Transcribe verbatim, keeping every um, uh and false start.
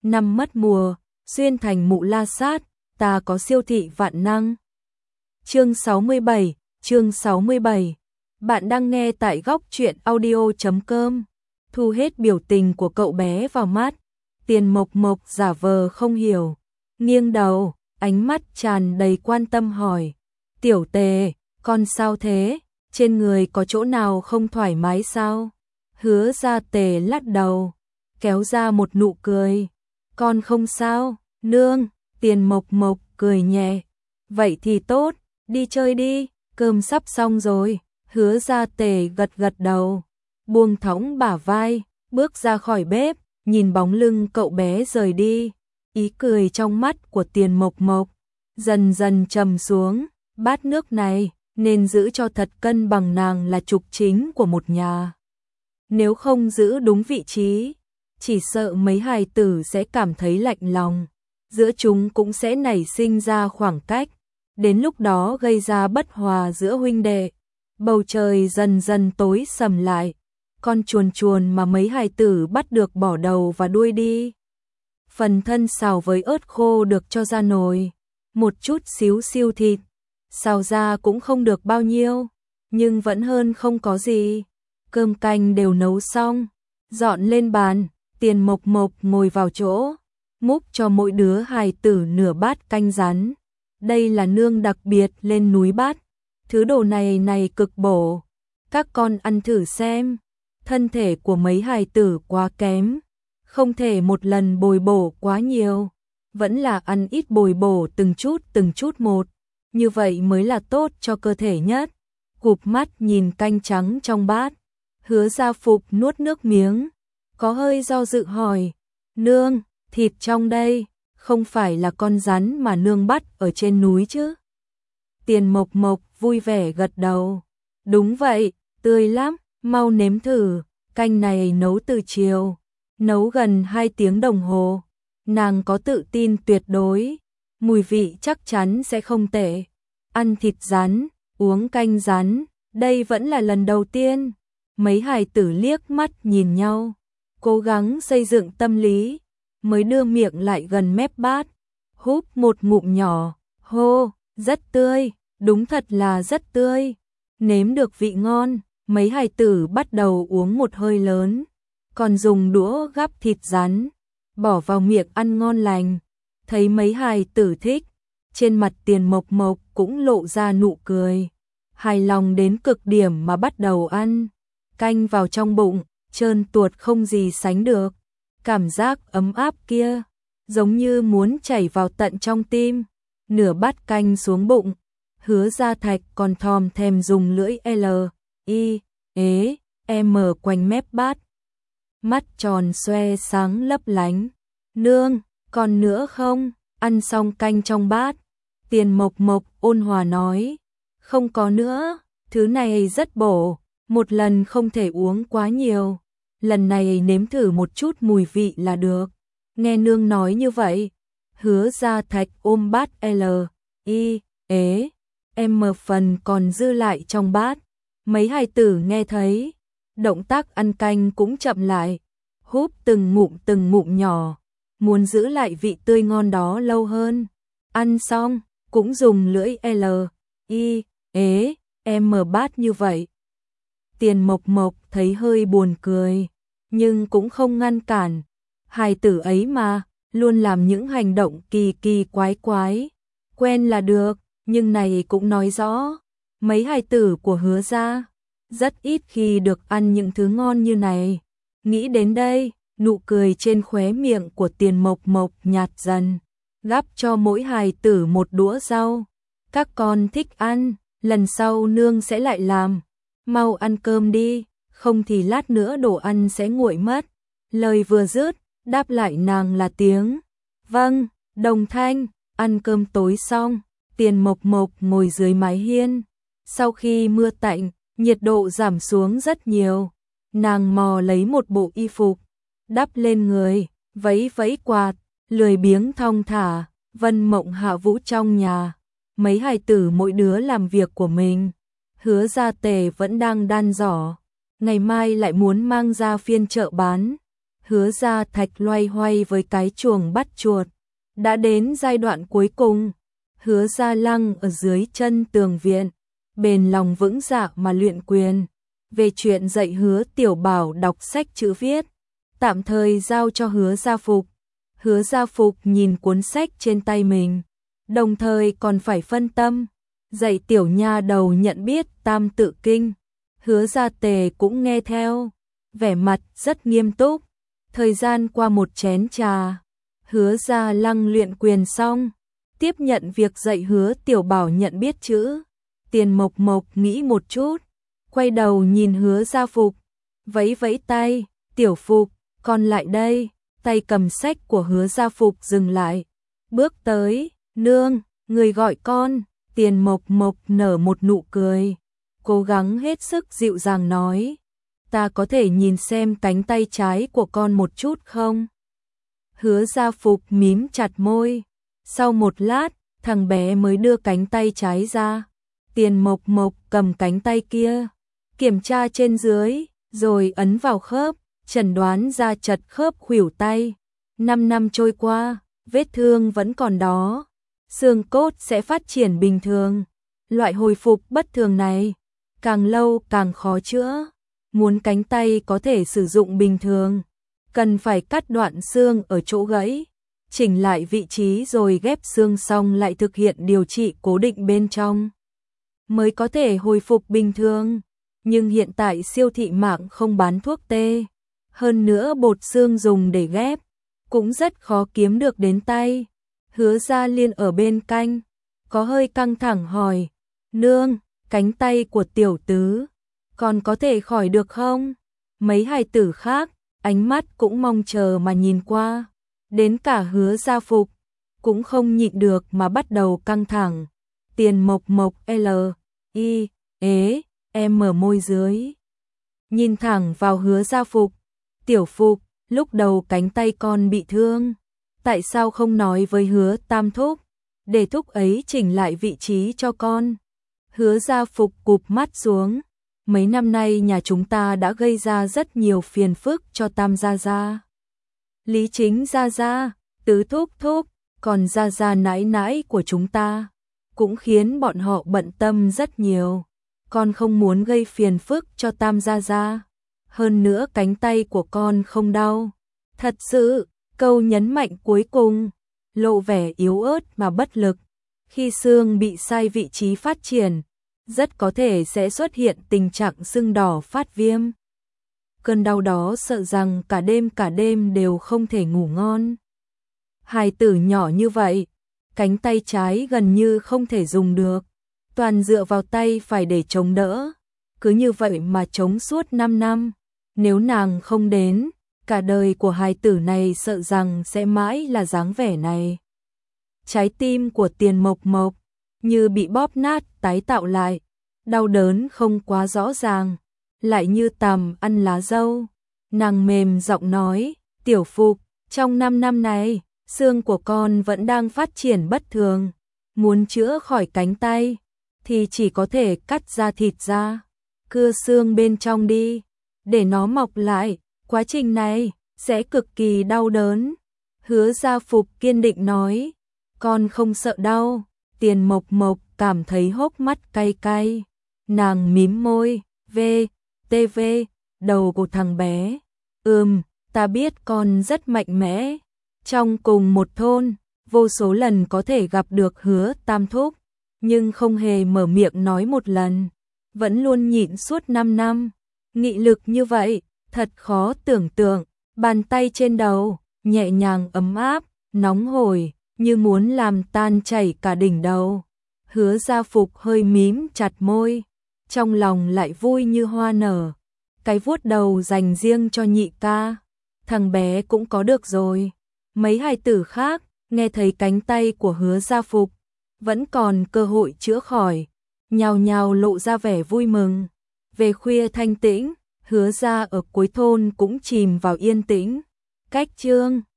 năm mất mùa, xuyên thành mụ la sát, ta có siêu thị vạn năng. Chương sáu mươi bảy, chương sáu mươi bảy. Bạn đang nghe tại góc truyện audio chấm com. Thu hết biểu tình của cậu bé vào mắt, Tiền Mộc Mộc giả vờ không hiểu, nghiêng đầu, ánh mắt tràn đầy quan tâm hỏi: "Tiểu Tề, con sao thế? Trên người có chỗ nào không thoải mái sao?" Hứa Gia Tề lắc đầu, kéo ra một nụ cười: "Con không sao, nương." Tiền Mộc Mộc cười nhẹ: "Vậy thì tốt, đi chơi đi, cơm sắp xong rồi." Hứa Gia Tề gật gật đầu, buông thõng bả vai, bước ra khỏi bếp, nhìn bóng lưng cậu bé rời đi, ý cười trong mắt của Tiền Mộc Mộc dần dần trầm xuống. Bát nước này nên giữ cho thật cân bằng, nàng là trục chính của một nhà, nếu không giữ đúng vị trí, chỉ sợ mấy hài tử sẽ cảm thấy lạnh lòng, giữa chúng cũng sẽ nảy sinh ra khoảng cách, đến lúc đó gây ra bất hòa giữa huynh đệ. Bầu trời dần dần tối sầm lại, con chuồn chuồn mà mấy hài tử bắt được bỏ đầu và đuôi đi. Phần thân xào với ớt khô được cho ra nồi, một chút xíu xiêu thịt, xào ra cũng không được bao nhiêu, nhưng vẫn hơn không có gì. Cơm canh đều nấu xong, dọn lên bàn, Tiền Mộc Mộc ngồi vào chỗ, múc cho mỗi đứa hài tử nửa bát canh rắn. Đây là nương đặc biệt lên núi bắt, thứ đồ này này cực bổ, các con ăn thử xem. Thân thể của mấy hài tử quá kém, không thể một lần bồi bổ quá nhiều, vẫn là ăn ít bồi bổ từng chút từng chút một, như vậy mới là tốt cho cơ thể nhất. Cụp mắt nhìn canh trắng trong bát, Hứa Gia Phục nuốt nước miếng, có hơi do dự hỏi: "Nương, thịt trong đây không phải là con rắn mà nương bắt ở trên núi chứ?" Tiền Mộc Mộc vui vẻ gật đầu: "Đúng vậy, tươi lắm, mau nếm thử." Canh này nấu từ chiều, nấu gần hai tiếng đồng hồ, nàng có tự tin tuyệt đối, mùi vị chắc chắn sẽ không tệ. Ăn thịt rắn, uống canh rắn, đây vẫn là lần đầu tiên. Mấy hài tử liếc mắt nhìn nhau, cố gắng xây dựng tâm lý, mới đưa miệng lại gần mép bát, húp một ngụm nhỏ, hô, rất tươi, đúng thật là rất tươi. Nếm được vị ngon, mấy hài tử bắt đầu uống một hơi lớn, còn dùng đũa gắp thịt rắn, bỏ vào miệng ăn ngon lành. Thấy mấy hài tử thích, trên mặt Tiền Mộc Mộc cũng lộ ra nụ cười, hài lòng đến cực điểm mà bắt đầu ăn. Canh vào trong bụng, trơn tuột không gì sánh được, cảm giác ấm áp kia, giống như muốn chảy vào tận trong tim. Nửa bát canh xuống bụng, Hứa Gia Thạch còn thòm thèm dùng lưỡi L, I, ế, M quanh mép bát. Mắt tròn xoe sáng lấp lánh. "Nương, còn nữa không?" Ăn xong canh trong bát, Tiền Mộc Mộc ôn hòa nói: "Không có nữa, thứ này rất bổ, một lần không thể uống quá nhiều, lần này nếm thử một chút mùi vị là được." Nghe nương nói như vậy, Hứa Gia Thạch ôm bát L, I, ế, M phần còn dư lại trong bát. Mấy hài tử nghe thấy, động tác ăn canh cũng chậm lại, húp từng ngụm từng ngụm nhỏ, muốn giữ lại vị tươi ngon đó lâu hơn. Ăn xong, cũng dùng lưỡi L, I, ế, M bát như vậy. Tiền Mộc Mộc thấy hơi buồn cười, nhưng cũng không ngăn cản. Hài tử ấy mà, luôn làm những hành động kỳ kỳ quái quái, quen là được, nhưng này cũng nói rõ, mấy hài tử của Hứa gia rất ít khi được ăn những thứ ngon như này. Nghĩ đến đây, nụ cười trên khóe miệng của Tiền Mộc Mộc nhạt dần, gắp cho mỗi hài tử một đũa rau. "Các con thích ăn, lần sau nương sẽ lại làm, mau ăn cơm đi, không thì lát nữa đồ ăn sẽ nguội mất." Lời vừa dứt, đáp lại nàng là tiếng "Vâng." Đồng thanh. Ăn cơm tối xong, Tiền Mộc Mộc ngồi dưới mái hiên. Sau khi mưa tạnh, nhiệt độ giảm xuống rất nhiều, nàng mò lấy một bộ y phục, đắp lên người, vẫy vẫy quạt, lười biếng thong thả. Vân Mộng Hạ Vũ trong nhà, mấy hài tử mỗi đứa làm việc của mình. Hứa Gia Tề vẫn đang đan giỏ, ngày mai lại muốn mang ra phiên chợ bán. Hứa Gia Thạch loay hoay với cái chuồng bắt chuột. Đã đến giai đoạn cuối cùng, Hứa Gia Lăng ở dưới chân tường viện, bền lòng vững dạ mà luyện quyền. Về chuyện dạy Hứa Tiểu Bảo đọc sách chữ viết, tạm thời giao cho Hứa Gia Phục. Hứa Gia Phục nhìn cuốn sách trên tay mình, đồng thời còn phải phân tâm dạy tiểu nha đầu nhận biết Tam Tự Kinh. Hứa Gia Tề cũng nghe theo, vẻ mặt rất nghiêm túc. Thời gian qua một chén trà, Hứa Gia Lăng luyện quyền xong, tiếp nhận việc dạy Hứa Tiểu Bảo nhận biết chữ. Tiền Mộc Mộc nghĩ một chút, quay đầu nhìn Hứa Gia Phục, vẫy vẫy tay, "Tiểu Phục, con lại đây." Tay cầm sách của Hứa Gia Phục dừng lại, bước tới, "Nương, người gọi con." Tiền Mộc Mộc nở một nụ cười, cố gắng hết sức dịu dàng nói, "Ta có thể nhìn xem cánh tay trái của con một chút không?" Hứa Gia Phục mím chặt môi. Sau một lát, thằng bé mới đưa cánh tay trái ra. Tiền Mộc Mộc cầm cánh tay kia, kiểm tra trên dưới, rồi ấn vào khớp, chẩn đoán ra chật khớp khuỷu tay. Năm năm trôi qua, vết thương vẫn còn đó, xương cốt sẽ phát triển bình thường. Loại hồi phục bất thường này, càng lâu càng khó chữa. Muốn cánh tay có thể sử dụng bình thường, cần phải cắt đoạn xương ở chỗ gãy, chỉnh lại vị trí rồi ghép xương xong lại thực hiện điều trị cố định bên trong, mới có thể hồi phục bình thường. Nhưng hiện tại siêu thị mạng không bán thuốc tê, hơn nữa bột xương dùng để ghép cũng rất khó kiếm được đến tay. Hứa Gia Liên ở bên cạnh, có hơi căng thẳng hỏi, "Nương, cánh tay của tiểu tứ còn có thể khỏi được không?" Mấy hài tử khác, ánh mắt cũng mong chờ mà nhìn qua, đến cả Hứa Gia Phục cũng không nhịn được mà bắt đầu căng thẳng. Tiền Mộc Mộc L, I, ế, em mở môi dưới, nhìn thẳng vào Hứa Gia Phục. "Tiểu Phục, lúc đầu cánh tay con bị thương, tại sao không nói với Hứa Tam Thúc, để thúc ấy chỉnh lại vị trí cho con?" Hứa Gia Phục cụp mắt xuống, "Mấy năm nay nhà chúng ta đã gây ra rất nhiều phiền phức cho Tam gia gia, Lý Chính gia gia, Tứ Thúc Thúc, còn gia gia nãi nãi của chúng ta, cũng khiến bọn họ bận tâm rất nhiều. Con không muốn gây phiền phức cho Tam gia gia. Hơn nữa cánh tay của con không đau." Thật sự, câu nhấn mạnh cuối cùng lộ vẻ yếu ớt mà bất lực. Khi xương bị sai vị trí phát triển, rất có thể sẽ xuất hiện tình trạng sưng đỏ phát viêm. Cơn đau đó sợ rằng cả đêm cả đêm đều không thể ngủ ngon. Hài tử nhỏ như vậy, cánh tay trái gần như không thể dùng được, toàn dựa vào tay phải để chống đỡ. Cứ như vậy mà chống suốt năm năm, nếu nàng không đến, cả đời của hài tử này sợ rằng sẽ mãi là dáng vẻ này. Trái tim của Tiền Mộc Mộc như bị bóp nát tái tạo lại, đau đớn không quá rõ ràng, lại như tằm ăn lá dâu. Nàng mềm giọng nói, "Tiểu Phục, trong năm năm này, xương của con vẫn đang phát triển bất thường, muốn chữa khỏi cánh tay thì chỉ có thể cắt da thịt ra, cưa xương bên trong đi, để nó mọc lại. Quá trình này sẽ cực kỳ đau đớn." Hứa Gia Phục kiên định nói, "Con không sợ đau." Tiền Mộc Mộc cảm thấy hốc mắt cay cay, nàng mím môi, "V, tê vê, đầu của thằng bé. Ừm, ta biết con rất mạnh mẽ." Trong cùng một thôn, vô số lần có thể gặp được Hứa Tam Thúc, nhưng không hề mở miệng nói một lần, vẫn luôn nhịn suốt năm năm. Nghị lực như vậy, thật khó tưởng tượng. Bàn tay trên đầu, nhẹ nhàng ấm áp, nóng hổi, như muốn làm tan chảy cả đỉnh đầu. Hứa Gia Phục hơi mím chặt môi, trong lòng lại vui như hoa nở. Cái vuốt đầu dành riêng cho nhị ca, thằng bé cũng có được rồi. Mấy hài tử khác, nghe thấy cánh tay của Hứa Gia Phục vẫn còn cơ hội chữa khỏi, nhào nhào lộ ra vẻ vui mừng. Về khuya thanh tĩnh, Hứa gia ở cuối thôn cũng chìm vào yên tĩnh. Cách chương